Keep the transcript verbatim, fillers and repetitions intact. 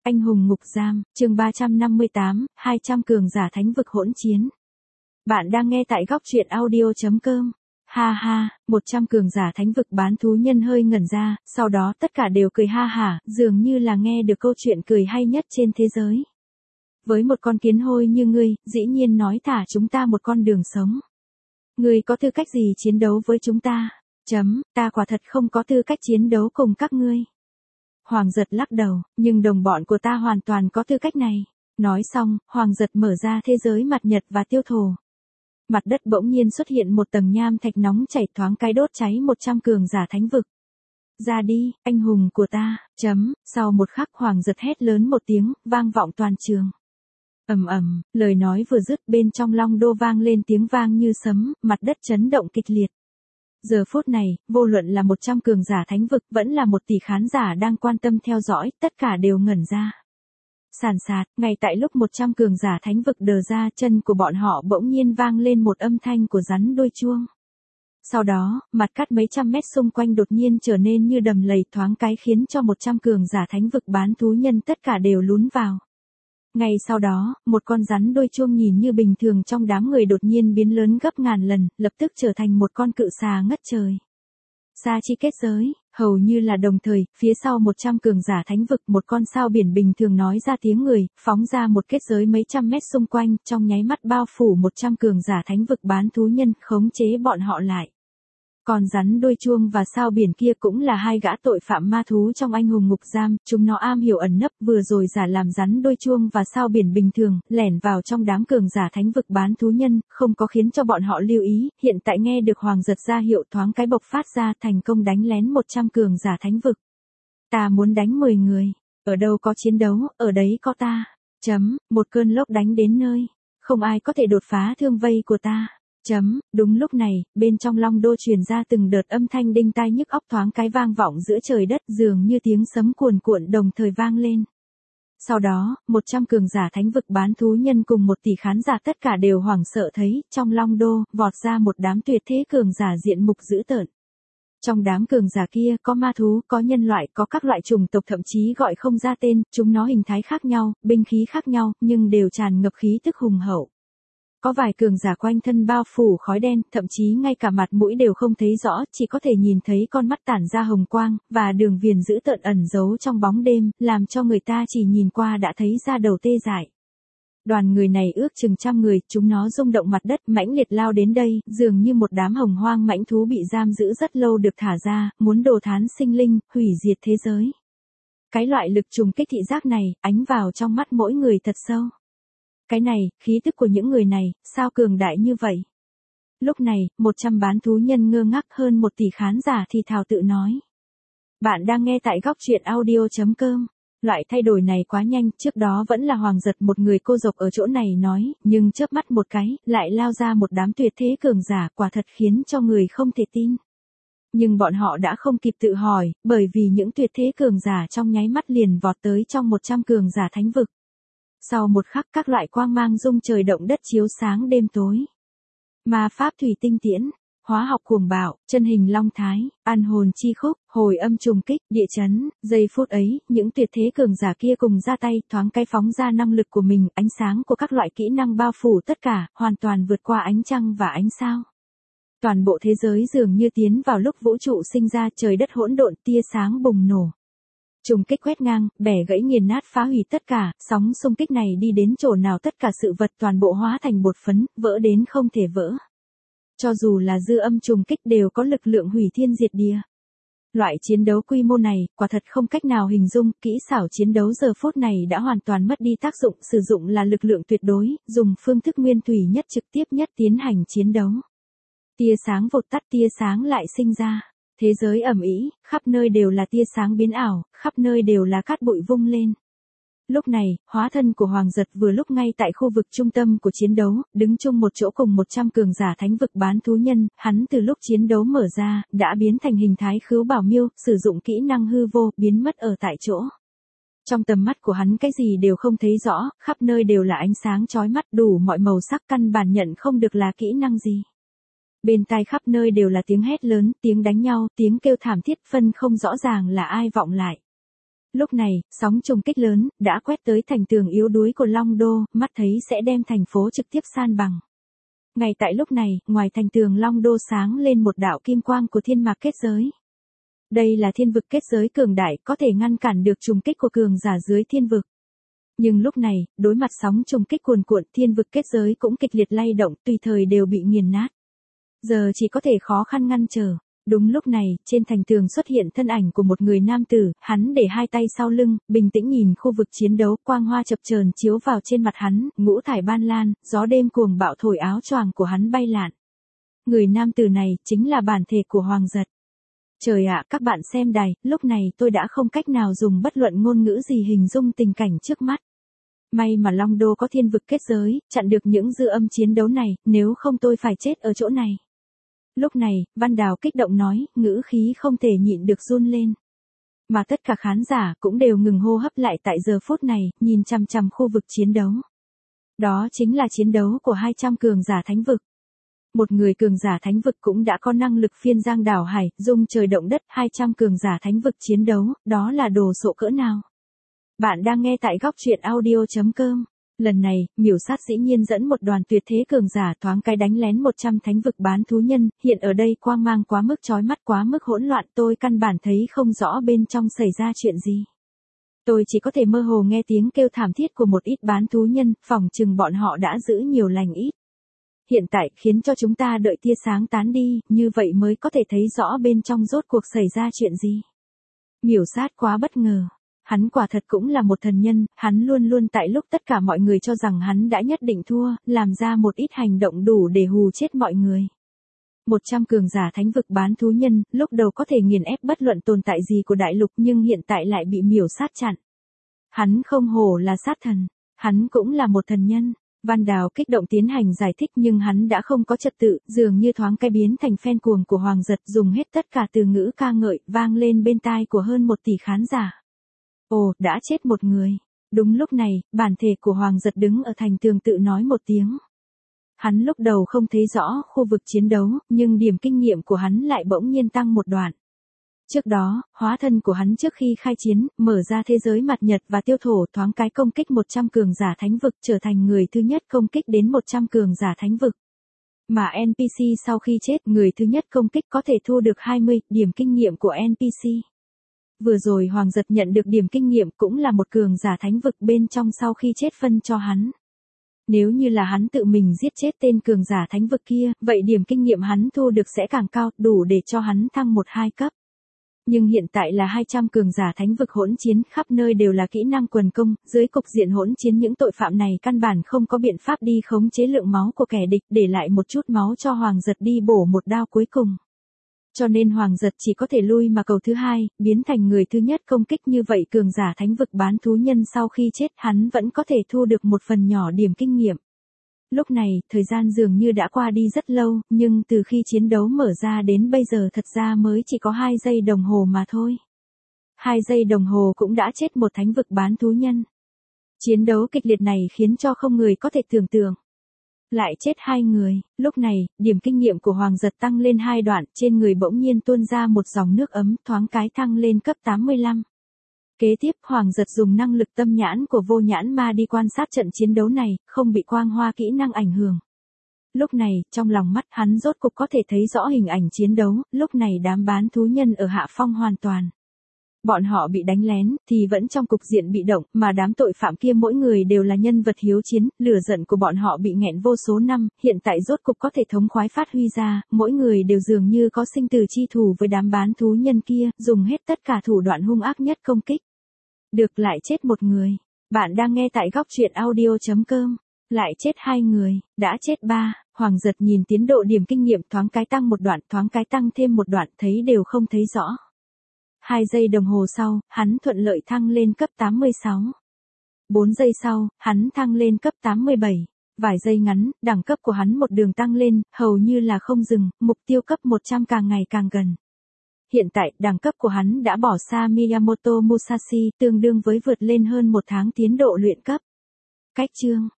Anh hùng ngục giam, chương ba trăm năm mươi tám, hai trăm cường giả thánh vực hỗn chiến. Bạn đang nghe tại góc truyện audio chấm com. Ha ha, một trăm cường giả thánh vực bán thú nhân hơi ngẩn ra, sau đó tất cả đều cười ha hả, dường như là nghe được câu chuyện cười hay nhất trên thế giới. Với một con kiến hôi như ngươi, dĩ nhiên nói thả chúng ta một con đường sống. Ngươi có tư cách gì chiến đấu với chúng ta? Chấm, ta quả thật không có tư cách chiến đấu cùng các ngươi. Hoàng Giật lắc đầu, nhưng đồng bọn của ta hoàn toàn có tư cách này. Nói xong, Hoàng Giật mở ra thế giới mặt nhật và tiêu thổ. Mặt đất bỗng nhiên xuất hiện một tầng nham thạch nóng chảy thoáng cái đốt cháy một trăm cường giả thánh vực. Ra đi, anh hùng của ta, chấm, sau một khắc Hoàng Giật hét lớn một tiếng, vang vọng toàn trường. Ầm ầm, lời nói vừa dứt bên trong Long Đô vang lên tiếng vang như sấm, mặt đất chấn động kịch liệt. Giờ phút này, vô luận là một trăm cường giả thánh vực vẫn là một tỷ khán giả đang quan tâm theo dõi, tất cả đều ngẩn ra. Sàn sạt, ngay tại lúc một trăm cường giả thánh vực đờ ra, chân của bọn họ bỗng nhiên vang lên một âm thanh của rắn đôi chuông. Sau đó, mặt cắt mấy trăm mét xung quanh đột nhiên trở nên như đầm lầy thoáng cái khiến cho một trăm cường giả thánh vực bán thú nhân tất cả đều lún vào. Ngay sau đó, một con rắn đôi chuông nhìn như bình thường trong đám người đột nhiên biến lớn gấp ngàn lần, lập tức trở thành một con cự xà ngất trời. Sa chi kết giới, hầu như là đồng thời, phía sau một trăm cường giả thánh vực một con sao biển bình thường nói ra tiếng người, phóng ra một kết giới mấy trăm mét xung quanh, trong nháy mắt bao phủ một trăm cường giả thánh vực bán thú nhân, khống chế bọn họ lại. Còn rắn đôi chuông và sao biển kia cũng là hai gã tội phạm ma thú trong anh hùng ngục giam, chúng nó am hiểu ẩn nấp vừa rồi giả làm rắn đôi chuông và sao biển bình thường, lẻn vào trong đám cường giả thánh vực bán thú nhân, không có khiến cho bọn họ lưu ý, hiện tại nghe được Hoàng Giật ra hiệu thoáng cái bộc phát ra thành công đánh lén một trăm cường giả thánh vực. Ta muốn đánh mười người, ở đâu có chiến đấu, ở đấy có ta, chấm, một cơn lốc đánh đến nơi, không ai có thể đột phá thương vây của ta. Chấm, đúng lúc này, bên trong Long Đô truyền ra từng đợt âm thanh đinh tai nhức óc thoáng cái vang vọng giữa trời đất dường như tiếng sấm cuồn cuộn đồng thời vang lên. Sau đó, một trăm cường giả thánh vực bán thú nhân cùng một tỷ khán giả tất cả đều hoảng sợ thấy, trong Long Đô, vọt ra một đám tuyệt thế cường giả diện mục dữ tợn. Trong đám cường giả kia có ma thú, có nhân loại, có các loại chủng tộc thậm chí gọi không ra tên, chúng nó hình thái khác nhau, binh khí khác nhau, nhưng đều tràn ngập khí tức hùng hậu. Có vài cường giả quanh thân bao phủ khói đen, thậm chí ngay cả mặt mũi đều không thấy rõ, chỉ có thể nhìn thấy con mắt tản ra hồng quang, và đường viền dữ tợn ẩn giấu trong bóng đêm, làm cho người ta chỉ nhìn qua đã thấy da đầu tê dại. Đoàn người này ước chừng trăm người, chúng nó rung động mặt đất mãnh liệt lao đến đây, dường như một đám hồng hoang mãnh thú bị giam giữ rất lâu được thả ra, muốn đồ thán sinh linh, hủy diệt thế giới. Cái loại lực trùng kích thị giác này, ánh vào trong mắt mỗi người thật sâu. Cái này, khí tức của những người này, sao cường đại như vậy? Lúc này, một trăm bán thú nhân ngơ ngác hơn một tỷ khán giả thì thào tự nói. Bạn đang nghe tại góc truyện audio chấm com. Loại thay đổi này quá nhanh, trước đó vẫn là Hoàng Giật một người cô độc ở chỗ này nói, nhưng chớp mắt một cái, lại lao ra một đám tuyệt thế cường giả, quả thật khiến cho người không thể tin. Nhưng bọn họ đã không kịp tự hỏi, bởi vì những tuyệt thế cường giả trong nháy mắt liền vọt tới trong một trăm cường giả thánh vực. Sau một khắc các loại quang mang rung trời động đất chiếu sáng đêm tối. Ma pháp thủy tinh tiễn, hóa học cuồng bạo, chân hình long thái, an hồn chi khúc, hồi âm trùng kích, địa chấn, giây phút ấy, những tuyệt thế cường giả kia cùng ra tay, thoáng cái phóng ra năng lực của mình, ánh sáng của các loại kỹ năng bao phủ tất cả, hoàn toàn vượt qua ánh trăng và ánh sao. Toàn bộ thế giới dường như tiến vào lúc vũ trụ sinh ra, trời đất hỗn độn, tia sáng bùng nổ. Trùng kích quét ngang, bẻ gãy nghiền nát phá hủy tất cả, sóng xung kích này đi đến chỗ nào tất cả sự vật toàn bộ hóa thành bột phấn, vỡ đến không thể vỡ. Cho dù là dư âm trùng kích đều có lực lượng hủy thiên diệt địa. Loại chiến đấu quy mô này, quả thật không cách nào hình dung, kỹ xảo chiến đấu giờ phút này đã hoàn toàn mất đi tác dụng, sử dụng là lực lượng tuyệt đối, dùng phương thức nguyên thủy nhất trực tiếp nhất tiến hành chiến đấu. Tia sáng vụt tắt, tia sáng lại sinh ra. Thế giới ầm ĩ, khắp nơi đều là tia sáng biến ảo, khắp nơi đều là cát bụi vung lên. Lúc này, hóa thân của Hoàng Giật vừa lúc ngay tại khu vực trung tâm của chiến đấu, đứng chung một chỗ cùng một trăm cường giả thánh vực bán thú nhân, hắn từ lúc chiến đấu mở ra, đã biến thành hình thái khứu bảo miêu, sử dụng kỹ năng hư vô, biến mất ở tại chỗ. Trong tầm mắt của hắn cái gì đều không thấy rõ, khắp nơi đều là ánh sáng chói mắt đủ mọi màu sắc căn bản nhận không được là kỹ năng gì. Bên tai khắp nơi đều là tiếng hét lớn, tiếng đánh nhau, tiếng kêu thảm thiết phân không rõ ràng là ai vọng lại. Lúc này, sóng trùng kích lớn, đã quét tới thành tường yếu đuối của Long Đô, mắt thấy sẽ đem thành phố trực tiếp san bằng. Ngay tại lúc này, ngoài thành tường Long Đô sáng lên một đạo kim quang của thiên mạc kết giới. Đây là thiên vực kết giới cường đại, có thể ngăn cản được trùng kích của cường giả dưới thiên vực. Nhưng lúc này, đối mặt sóng trùng kích cuồn cuộn, thiên vực kết giới cũng kịch liệt lay động, tùy thời đều bị nghiền nát. Giờ chỉ có thể khó khăn ngăn trở. Đúng lúc này, trên thành tường xuất hiện thân ảnh của một người nam tử, hắn để hai tay sau lưng, bình tĩnh nhìn khu vực chiến đấu, quang hoa chập chờn chiếu vào trên mặt hắn, ngũ thải ban lan, gió đêm cuồng bạo thổi áo choàng của hắn bay lạn. Người nam tử này, chính là bản thể của Hoàng Giật. Trời ạ, các bạn xem đài, lúc này tôi đã không cách nào dùng bất luận ngôn ngữ gì hình dung tình cảnh trước mắt. May mà Long Đô có thiên vực kết giới, chặn được những dư âm chiến đấu này, nếu không tôi phải chết ở chỗ này. Lúc này, Văn Đào kích động nói, ngữ khí không thể nhịn được run lên. Mà tất cả khán giả cũng đều ngừng hô hấp lại tại giờ phút này, nhìn chằm chằm khu vực chiến đấu. Đó chính là chiến đấu của hai trăm cường giả thánh vực. Một người cường giả thánh vực cũng đã có năng lực phiên giang đảo hải, dung trời động đất, hai trăm cường giả thánh vực chiến đấu, đó là đồ sộ cỡ nào. Bạn đang nghe tại góc truyện audio chấm com. Lần này, miểu sát dĩ nhiên dẫn một đoàn tuyệt thế cường giả thoáng cái đánh lén một trăm thánh vực bán thú nhân, hiện ở đây quang mang quá mức chói mắt quá mức hỗn loạn, tôi căn bản thấy không rõ bên trong xảy ra chuyện gì. Tôi chỉ có thể mơ hồ nghe tiếng kêu thảm thiết của một ít bán thú nhân, phỏng chừng bọn họ đã giữ nhiều lành ít. Hiện tại, khiến cho chúng ta đợi tia sáng tán đi, như vậy mới có thể thấy rõ bên trong rốt cuộc xảy ra chuyện gì. Miểu sát quá bất ngờ. Hắn quả thật cũng là một thần nhân, hắn luôn luôn tại lúc tất cả mọi người cho rằng hắn đã nhất định thua, làm ra một ít hành động đủ để hù chết mọi người. Một trăm cường giả thánh vực bán thú nhân, lúc đầu có thể nghiền ép bất luận tồn tại gì của đại lục nhưng hiện tại lại bị miểu sát chặn. Hắn không hổ là sát thần, hắn cũng là một thần nhân. Văn Đào kích động tiến hành giải thích nhưng hắn đã không có trật tự, dường như thoáng cái biến thành phen cuồng của Hoàng Giật, dùng hết tất cả từ ngữ ca ngợi, vang lên bên tai của hơn một tỷ khán giả. Ồ, đã chết một người. Đúng lúc này, bản thể của Hoàng Giật đứng ở thành tường tự nói một tiếng. Hắn lúc đầu không thấy rõ khu vực chiến đấu, nhưng điểm kinh nghiệm của hắn lại bỗng nhiên tăng một đoạn. Trước đó, hóa thân của hắn trước khi khai chiến, mở ra thế giới mặt nhật và tiêu thổ thoáng cái công kích một trăm cường giả thánh vực, trở thành người thứ nhất công kích đến một trăm cường giả thánh vực. Mà en pê xê sau khi chết, người thứ nhất công kích có thể thu được hai mươi điểm kinh nghiệm của en pê xê. Vừa rồi Hoàng Giật nhận được điểm kinh nghiệm cũng là một cường giả thánh vực bên trong sau khi chết phân cho hắn. Nếu như là hắn tự mình giết chết tên cường giả thánh vực kia, vậy điểm kinh nghiệm hắn thu được sẽ càng cao, đủ để cho hắn thăng một hai cấp. Nhưng hiện tại là hai trăm cường giả thánh vực hỗn chiến, khắp nơi đều là kỹ năng quần công, dưới cục diện hỗn chiến những tội phạm này căn bản không có biện pháp đi khống chế lượng máu của kẻ địch, để lại một chút máu cho Hoàng Giật đi bổ một đao cuối cùng. Cho nên Hoàng Giật chỉ có thể lui mà cầu thứ hai, biến thành người thứ nhất công kích, như vậy cường giả thánh vực bán thú nhân sau khi chết hắn vẫn có thể thu được một phần nhỏ điểm kinh nghiệm. Lúc này, thời gian dường như đã qua đi rất lâu, nhưng từ khi chiến đấu mở ra đến bây giờ thật ra mới chỉ có hai giây đồng hồ mà thôi. Hai giây đồng hồ cũng đã chết một thánh vực bán thú nhân. Chiến đấu kịch liệt này khiến cho không người có thể tưởng tượng. Lại chết hai người, lúc này, điểm kinh nghiệm của Hoàng Giật tăng lên hai đoạn, trên người bỗng nhiên tuôn ra một dòng nước ấm, thoáng cái thăng lên cấp tám mươi lăm. Kế tiếp, Hoàng Giật dùng năng lực tâm nhãn của vô nhãn ma đi quan sát trận chiến đấu này, không bị quang hoa kỹ năng ảnh hưởng. Lúc này, trong lòng mắt hắn rốt cục có thể thấy rõ hình ảnh chiến đấu, lúc này đám bán thú nhân ở hạ phong hoàn toàn. Bọn họ bị đánh lén, thì vẫn trong cục diện bị động, mà đám tội phạm kia mỗi người đều là nhân vật hiếu chiến, lửa giận của bọn họ bị nghẹn vô số năm, hiện tại rốt cục có thể thống khoái phát huy ra, mỗi người đều dường như có sinh tử chi thù với đám bán thú nhân kia, dùng hết tất cả thủ đoạn hung ác nhất công kích. Được, lại chết một người. Bạn đang nghe tại góc truyện audio chấm com. Lại chết hai người, đã chết ba. Hoàng Giật nhìn tiến độ điểm kinh nghiệm thoáng cái tăng một đoạn, thoáng cái tăng thêm một đoạn, thấy đều không thấy rõ. Hai giây đồng hồ sau, hắn thuận lợi thăng lên cấp tám mươi sáu. Bốn giây sau, hắn thăng lên cấp tám mươi bảy. Vài giây ngắn, đẳng cấp của hắn một đường tăng lên, hầu như là không dừng, mục tiêu cấp một trăm càng ngày càng gần. Hiện tại, đẳng cấp của hắn đã bỏ xa Miyamoto Musashi, tương đương với vượt lên hơn một tháng tiến độ luyện cấp. Cách chương